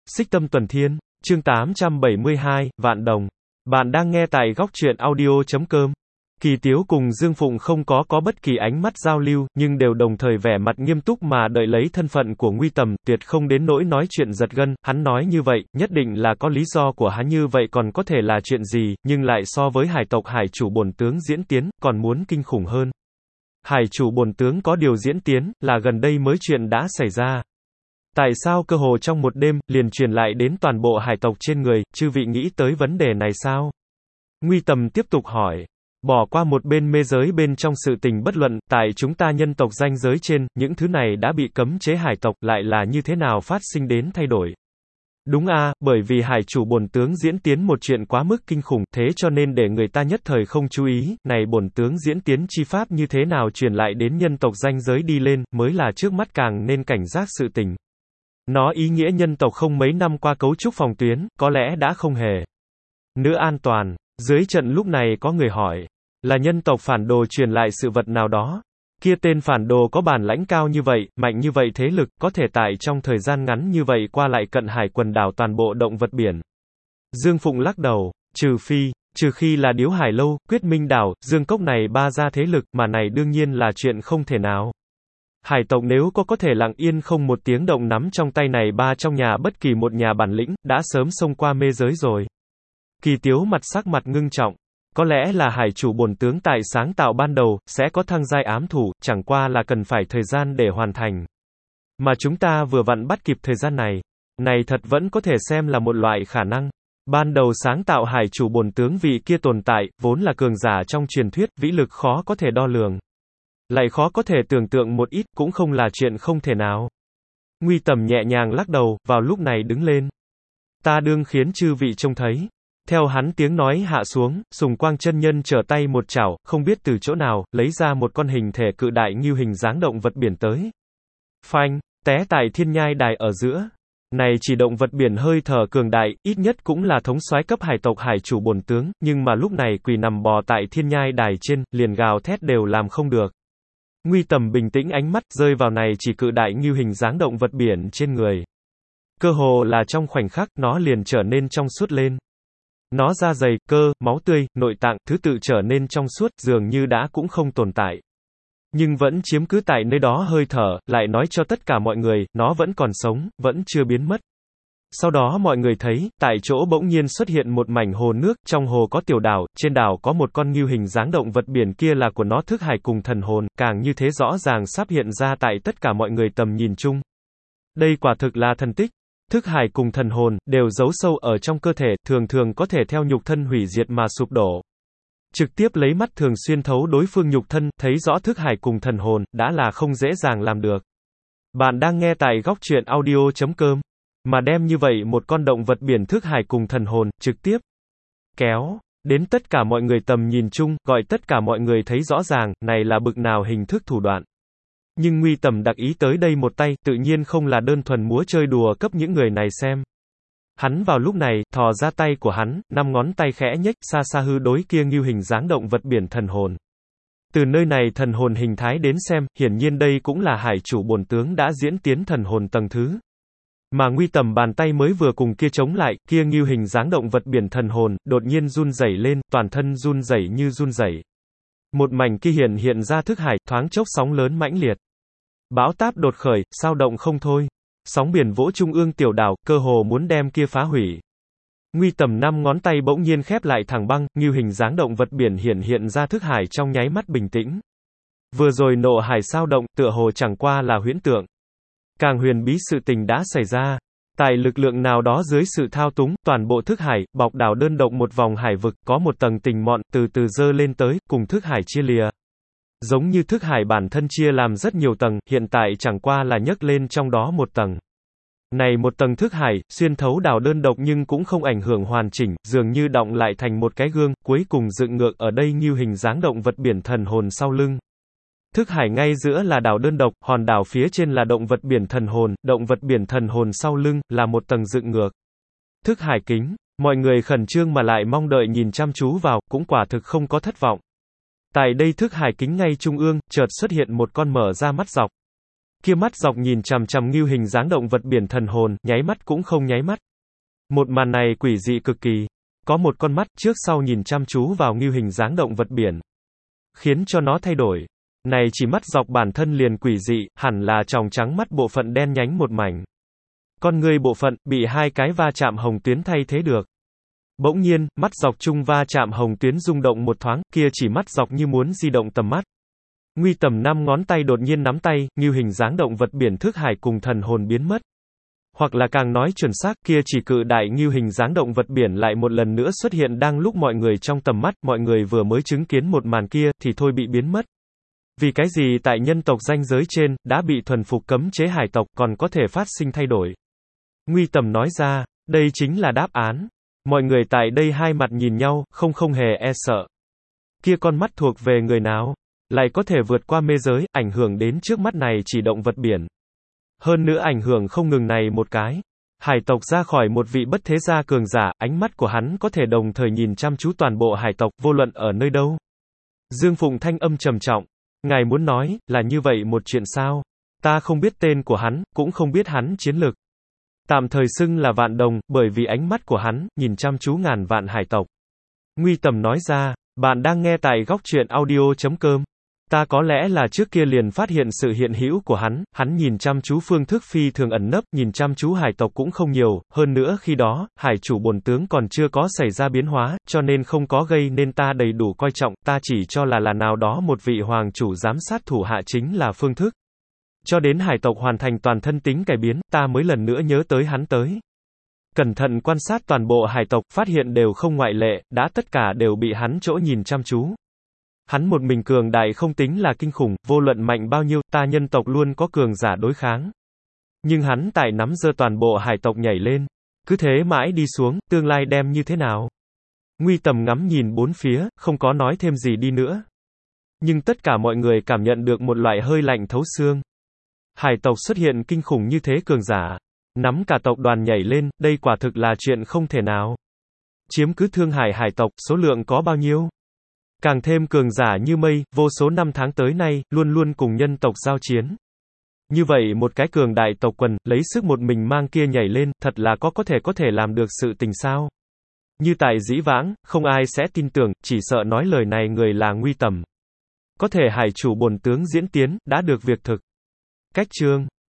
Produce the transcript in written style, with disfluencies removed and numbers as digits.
Xích Tâm Tuần Thiên, chương 872, Vạn Đồng. Bạn đang nghe tại góc truyện audio.com. Kỳ Tiếu cùng Dương Phụng không có bất kỳ ánh mắt giao lưu, nhưng đều đồng thời vẻ mặt nghiêm túc mà đợi lấy thân phận của Nguy Tầm, tuyệt không đến nỗi nói chuyện giật gân, hắn nói như vậy, nhất định là có lý do của hắn, như vậy còn có thể là chuyện gì, nhưng lại so với hải tộc hải chủ bổn tướng diễn tiến, còn muốn kinh khủng hơn. Hải chủ bổn tướng có điều diễn tiến, là gần đây mới chuyện đã xảy ra. Tại sao cơ hồ trong một đêm, liền truyền lại đến toàn bộ hải tộc trên người, chư vị nghĩ tới vấn đề này sao? Nguy Tầm tiếp tục hỏi. Bỏ qua một bên mê giới bên trong sự tình bất luận, tại chúng ta nhân tộc ranh giới trên, những thứ này đã bị cấm chế hải tộc, lại là như thế nào phát sinh đến thay đổi? Đúng a, bởi vì hải chủ bổn tướng diễn tiến một chuyện quá mức kinh khủng, thế cho nên để người ta nhất thời không chú ý, này bổn tướng diễn tiến chi pháp như thế nào truyền lại đến nhân tộc ranh giới đi lên, mới là trước mắt càng nên cảnh giác sự tình. Nó ý nghĩa nhân tộc không mấy năm qua cấu trúc phòng tuyến, có lẽ đã không hề nữa an toàn. Dưới trận lúc này có người hỏi, là nhân tộc phản đồ truyền lại sự vật nào đó? Kia tên phản đồ có bản lãnh cao như vậy, mạnh như vậy thế lực, có thể tại trong thời gian ngắn như vậy qua lại cận hải quần đảo toàn bộ động vật biển. Dương Phụng lắc đầu, trừ khi là Điếu Hải Lâu, Quyết Minh Đảo, Dương Cốc này ba gia thế lực, mà này đương nhiên là chuyện không thể nào. Hải tộc nếu có thể lặng yên không một tiếng động nắm trong tay này ba trong nhà bất kỳ một nhà bản lĩnh, đã sớm xông qua mê giới rồi. Kỳ Tiếu sắc mặt ngưng trọng. Có lẽ là hải chủ bổn tướng tại sáng tạo ban đầu, sẽ có thăng giai ám thủ, chẳng qua là cần phải thời gian để hoàn thành. Mà chúng ta vừa vặn bắt kịp thời gian này. Này thật vẫn có thể xem là một loại khả năng. Ban đầu sáng tạo hải chủ bổn tướng vị kia tồn tại, vốn là cường giả trong truyền thuyết, vĩ lực khó có thể đo lường. Lại khó có thể tưởng tượng một ít, cũng không là chuyện không thể nào. Nguy Tầm nhẹ nhàng lắc đầu, vào lúc này đứng lên. Ta đương khiến chư vị trông thấy. Theo hắn tiếng nói hạ xuống, Sùng Quang chân nhân trở tay một chảo, không biết từ chỗ nào, lấy ra một con hình thể cự đại ngưu hình dáng động vật biển tới. Phanh, té tại thiên nhai đài ở giữa. Này chỉ động vật biển hơi thở cường đại, ít nhất cũng là thống soái cấp hải tộc hải chủ bổn tướng, nhưng mà lúc này quỳ nằm bò tại thiên nhai đài trên, liền gào thét đều làm không được. Nguy Tầm bình tĩnh ánh mắt rơi vào này chỉ cự đại ngưu hình dáng động vật biển trên người. Cơ hồ là trong khoảnh khắc, nó liền trở nên trong suốt lên. Nó da dày, cơ, máu tươi, nội tạng, thứ tự trở nên trong suốt, dường như đã cũng không tồn tại. Nhưng vẫn chiếm cứ tại nơi đó hơi thở, lại nói cho tất cả mọi người, nó vẫn còn sống, vẫn chưa biến mất. Sau đó mọi người thấy, tại chỗ bỗng nhiên xuất hiện một mảnh hồ nước, trong hồ có tiểu đảo, trên đảo có một con ngưu hình dáng động vật biển, kia là của nó thức hải cùng thần hồn, càng như thế rõ ràng sắp hiện ra tại tất cả mọi người tầm nhìn chung. Đây quả thực là thần tích. Thức hải cùng thần hồn, đều giấu sâu ở trong cơ thể, thường có thể theo nhục thân hủy diệt mà sụp đổ. Trực tiếp lấy mắt thường xuyên thấu đối phương nhục thân, thấy rõ thức hải cùng thần hồn, đã là không dễ dàng làm được. Bạn đang nghe tại góc truyện audio.com. Mà đem như vậy một con động vật biển thức hải cùng thần hồn, trực tiếp kéo đến tất cả mọi người tầm nhìn chung, gọi tất cả mọi người thấy rõ ràng, này là bực nào hình thức thủ đoạn. Nhưng Nguy Tầm đặc ý tới đây một tay, tự nhiên không là đơn thuần múa chơi đùa cấp những người này xem. Hắn vào lúc này, thò ra tay của hắn, 5 ngón tay khẽ nhếch, xa xa hư đối kia ngưu hình dáng động vật biển thần hồn. Từ nơi này thần hồn hình thái đến xem, hiển nhiên đây cũng là hải chủ bổn tướng đã diễn tiến thần hồn tầng thứ. Mà Nguy Tầm bàn tay mới vừa cùng kia chống lại, kia ngưu hình dáng động vật biển thần hồn, đột nhiên run rẩy lên, toàn thân run rẩy như run rẩy. Một mảnh kia hiện ra thức hải, thoáng chốc sóng lớn mãnh liệt. Bão táp đột khởi, sao động không thôi. Sóng biển vỗ trung ương tiểu đảo, cơ hồ muốn đem kia phá hủy. Nguy Tầm 5 ngón tay bỗng nhiên khép lại thẳng băng, ngưu hình dáng động vật biển hiện ra thức hải trong nháy mắt bình tĩnh. Vừa rồi nộ hải sao động, tựa hồ chẳng qua là huyễn tượng. Càng huyền bí sự tình đã xảy ra. Tại lực lượng nào đó dưới sự thao túng, toàn bộ thức hải, bọc đảo đơn độc một vòng hải vực, có một tầng tình mọn, từ từ dơ lên tới, cùng thức hải chia lìa. Giống như thức hải bản thân chia làm rất nhiều tầng, hiện tại chẳng qua là nhấc lên trong đó một tầng. Này một tầng thức hải, xuyên thấu đảo đơn độc nhưng cũng không ảnh hưởng hoàn chỉnh, dường như đọng lại thành một cái gương, cuối cùng dựng ngược ở đây ngưu hình dáng động vật biển thần hồn sau lưng. Thức hải ngay giữa là đảo đơn độc, hòn đảo phía trên là động vật biển thần hồn, động vật biển thần hồn sau lưng, là một tầng dựng ngược. Thức hải kính, mọi người khẩn trương mà lại mong đợi nhìn chăm chú vào, cũng quả thực không có thất vọng. Tại đây thức hải kính ngay trung ương, chợt xuất hiện một con mở ra mắt dọc. Kia mắt dọc nhìn chằm chằm ngưu hình dáng động vật biển thần hồn, nháy mắt cũng không nháy mắt. Một màn này quỷ dị cực kỳ. Có một con mắt trước sau nhìn chăm chú vào ngưu hình dáng động vật biển, khiến cho nó thay đổi. Này chỉ mắt dọc bản thân liền quỷ dị, hẳn là tròng trắng mắt bộ phận đen nhánh một mảnh. Con người bộ phận, bị hai cái va chạm hồng tuyến thay thế được. Bỗng nhiên, mắt dọc chung va chạm hồng tuyến rung động một thoáng, kia chỉ mắt dọc như muốn di động tầm mắt. Nguy tầm 5 ngón tay đột nhiên nắm tay, ngưu hình dáng động vật biển thức hải cùng thần hồn biến mất. Hoặc là càng nói chuẩn xác, kia chỉ cự đại ngưu hình dáng động vật biển lại một lần nữa xuất hiện đang lúc mọi người trong tầm mắt, mọi người vừa mới chứng kiến một màn kia, thì thôi bị biến mất. Vì cái gì tại nhân tộc ranh giới trên, đã bị thuần phục cấm chế hải tộc, còn có thể phát sinh thay đổi? Nguy tầm nói ra, đây chính là đáp án. Mọi người tại đây hai mặt nhìn nhau, không hề e sợ. Kia con mắt thuộc về người nào? Lại có thể vượt qua mê giới, ảnh hưởng đến trước mắt này chỉ động vật biển. Hơn nữa ảnh hưởng không ngừng này một cái. Hải tộc ra khỏi một vị bất thế gia cường giả, ánh mắt của hắn có thể đồng thời nhìn chăm chú toàn bộ hải tộc, vô luận ở nơi đâu. Dương Phụng thanh âm trầm trọng. Ngài muốn nói, là như vậy một chuyện sao? Ta không biết tên của hắn, cũng không biết hắn chiến lực. Tạm thời xưng là Vạn Đồng, bởi vì ánh mắt của hắn, nhìn chăm chú ngàn vạn hải tộc. Nguy tầm nói ra, bạn đang nghe tại góc truyện audio.com. Ta có lẽ là trước kia liền phát hiện sự hiện hữu của hắn nhìn chăm chú phương thức phi thường ẩn nấp, nhìn chăm chú hải tộc cũng không nhiều, hơn nữa khi đó, hải chủ bổn tướng còn chưa có xảy ra biến hóa, cho nên không có gây nên ta đầy đủ coi trọng, ta chỉ cho là nào đó một vị hoàng chủ giám sát thủ hạ chính là phương thức. Cho đến hải tộc hoàn thành toàn thân tính cải biến, ta mới lần nữa nhớ tới hắn tới. Cẩn thận quan sát toàn bộ hải tộc, phát hiện đều không ngoại lệ, đã tất cả đều bị hắn chỗ nhìn chăm chú. Hắn một mình cường đại không tính là kinh khủng, vô luận mạnh bao nhiêu, ta nhân tộc luôn có cường giả đối kháng. Nhưng hắn tại nắm giơ toàn bộ hải tộc nhảy lên. Cứ thế mãi đi xuống, tương lai đem như thế nào? Nguy tầm ngắm nhìn bốn phía, không có nói thêm gì đi nữa. Nhưng tất cả mọi người cảm nhận được một loại hơi lạnh thấu xương. Hải tộc xuất hiện kinh khủng như thế cường giả. Nắm cả tộc đoàn nhảy lên, đây quả thực là chuyện không thể nào. Chiếm cứ Thương Hải hải tộc, số lượng có bao nhiêu? Càng thêm cường giả như mây, vô số năm tháng tới nay, luôn luôn cùng nhân tộc giao chiến. Như vậy một cái cường đại tộc quần, lấy sức một mình mang kia nhảy lên, thật là có thể làm được sự tình sao? Như tại dĩ vãng, không ai sẽ tin tưởng, chỉ sợ nói lời này người là Nguy tầm. Có thể hải chủ bổn tướng diễn tiến, đã được việc thực. Cách chương